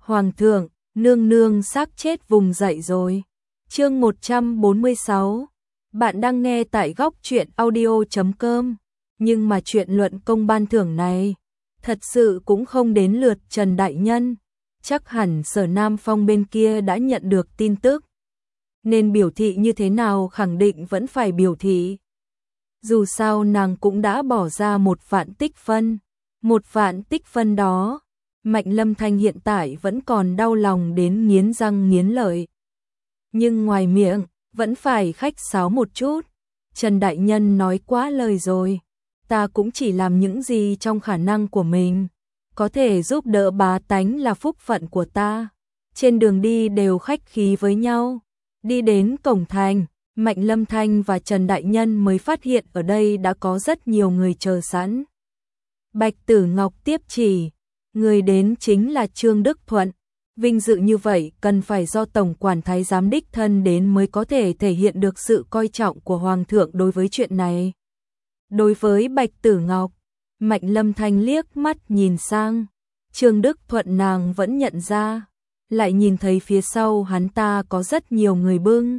Hoàng thượng, nương nương xác chết vùng dậy rồi. Chương 146. Bạn đang nghe tại góc truyện audio.com. Nhưng mà chuyện luận công ban thưởng này thật sự cũng không đến lượt Trần Đại Nhân. Chắc hẳn Sở Nam Phong bên kia đã nhận được tin tức, nên biểu thị như thế nào khẳng định vẫn phải biểu thị. Dù sao nàng cũng đã bỏ ra 1.000.000 tích phân. 1.000.000 tích phân đó, Mạnh Lâm Thanh hiện tại vẫn còn đau lòng đến nghiến răng nghiến lợi. Nhưng ngoài miệng, vẫn phải khách sáo một chút. Trần Đại Nhân nói quá lời rồi. Ta cũng chỉ làm những gì trong khả năng của mình. Có thể giúp đỡ bá tánh là phúc phận của ta. Trên đường đi đều khách khí với nhau. Đi đến cổng thành, Mạnh Lâm Thanh và Trần Đại Nhân mới phát hiện ở đây đã có rất nhiều người chờ sẵn. Bạch Tử Ngọc tiếp chỉ, người đến chính là Trương Đức Thuận. Vinh dự như vậy cần phải do Tổng quản Thái giám đích thân đến mới có thể thể hiện được sự coi trọng của Hoàng thượng đối với chuyện này. Đối với Bạch Tử Ngọc, Mạnh Lâm Thanh liếc mắt nhìn sang. Trương Đức Thuận nàng vẫn nhận ra, lại nhìn thấy phía sau hắn ta có rất nhiều người bưng.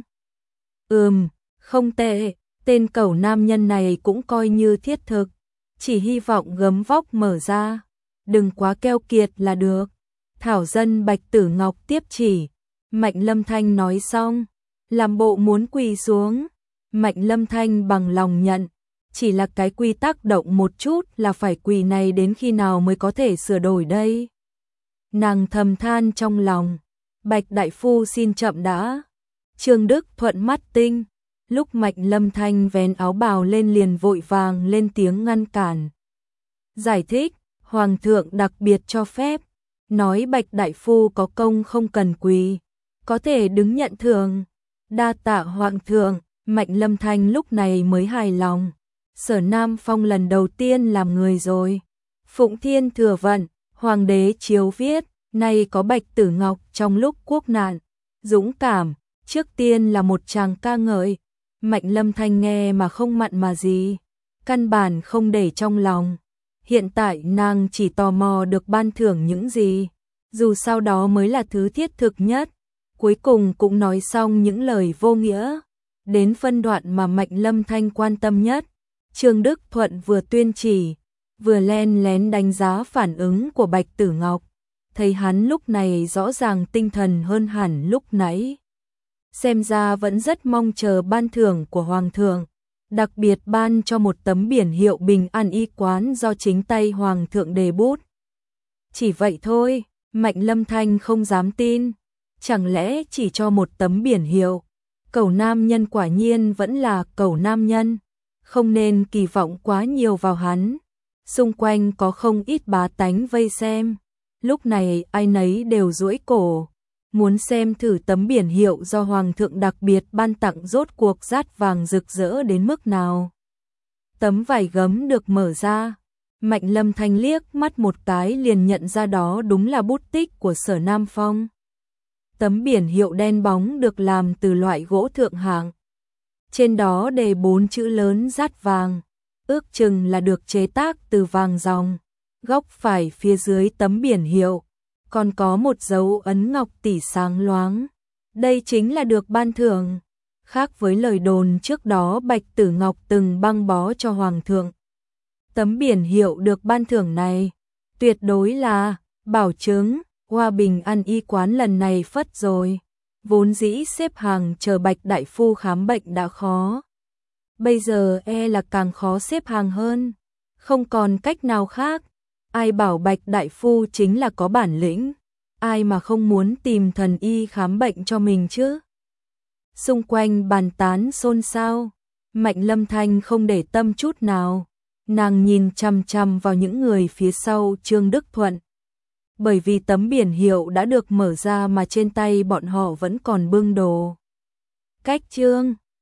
Không tệ, tên cẩu nam nhân này cũng coi như thiết thực. Chỉ hy vọng gấm vóc mở ra, đừng quá keo kiệt là được. Thảo dân Bạch Tử Ngọc tiếp chỉ. Mạnh Lâm Thanh nói xong, làm bộ muốn quỳ xuống. Mạnh Lâm Thanh bằng lòng nhận, chỉ là cái quy tắc động một chút là phải quỳ này đến khi nào mới có thể sửa đổi đây. Nàng thầm than trong lòng, Bạch Đại Phu xin chậm đã. Trương Đức Thuận mắt tinh, lúc Mạnh Lâm Thanh vén áo bào lên liền vội vàng lên tiếng ngăn cản. Giải thích, Hoàng thượng đặc biệt cho phép, nói Bạch Đại Phu có công không cần quỳ, có thể đứng nhận thưởng. Đa tạ Hoàng thượng, Mạnh Lâm Thanh lúc này mới hài lòng. Sở Nam Phong lần đầu tiên làm người rồi. Phụng Thiên thừa vận, Hoàng đế chiếu viết, nay có Bạch Tử Ngọc trong lúc quốc nạn, dũng cảm, trước tiên là một tràng ca ngợi. Mạnh Lâm Thanh nghe mà không mặn mà gì, căn bản không để trong lòng. Hiện tại nàng chỉ tò mò được ban thưởng những gì, dù sao đó mới là thứ thiết thực nhất. Cuối cùng cũng nói xong những lời vô nghĩa. Đến phân đoạn mà Mạnh Lâm Thanh quan tâm nhất, Trương Đức Thuận vừa tuyên chỉ, vừa len lén đánh giá phản ứng của Bạch Tử Ngọc. Thấy hắn lúc này rõ ràng tinh thần hơn hẳn lúc nãy. Xem ra vẫn rất mong chờ ban thưởng của Hoàng thượng, đặc biệt ban cho một tấm biển hiệu Bình An Y Quán do chính tay Hoàng thượng đề bút. Chỉ vậy thôi, Mạnh Lâm Thanh không dám tin, chẳng lẽ chỉ cho một tấm biển hiệu? Cẩu nam nhân quả nhiên vẫn là cẩu nam nhân, không nên kỳ vọng quá nhiều vào hắn. Xung quanh có không ít bá tánh vây xem, lúc này ai nấy đều duỗi cổ, muốn xem thử tấm biển hiệu do Hoàng thượng đặc biệt ban tặng rốt cuộc rát vàng rực rỡ đến mức nào. Tấm vải gấm được mở ra, Mạnh Lâm Thanh liếc mắt một cái liền nhận ra đó đúng là bút tích của Sở Nam Phong. Tấm biển hiệu đen bóng được làm từ loại gỗ thượng hạng. Trên đó đề 4 chữ lớn rát vàng, ước chừng là được chế tác từ vàng ròng. Góc phải phía dưới tấm biển hiệu còn có một dấu ấn ngọc tỷ sáng loáng. Đây chính là được ban thưởng. Khác với lời đồn trước đó Bạch Tử Ngọc từng băng bó cho Hoàng thượng. Tấm biển hiệu được ban thưởng này tuyệt đối là bảo chứng Hoa Bình An Y Quán lần này phất rồi. Vốn dĩ xếp hàng chờ Bạch Đại Phu khám bệnh đã khó, bây giờ là càng khó xếp hàng hơn. Không còn cách nào khác. Ai bảo Bạch Đại Phu chính là có bản lĩnh, ai mà không muốn tìm thần y khám bệnh cho mình chứ. Xung quanh bàn tán xôn xao, Mạnh Lâm Thanh không để tâm chút nào, nàng nhìn chằm chằm vào những người phía sau Trương Đức Thuận. Bởi vì tấm biển hiệu đã được mở ra mà trên tay bọn họ vẫn còn bưng đồ. Cách Trương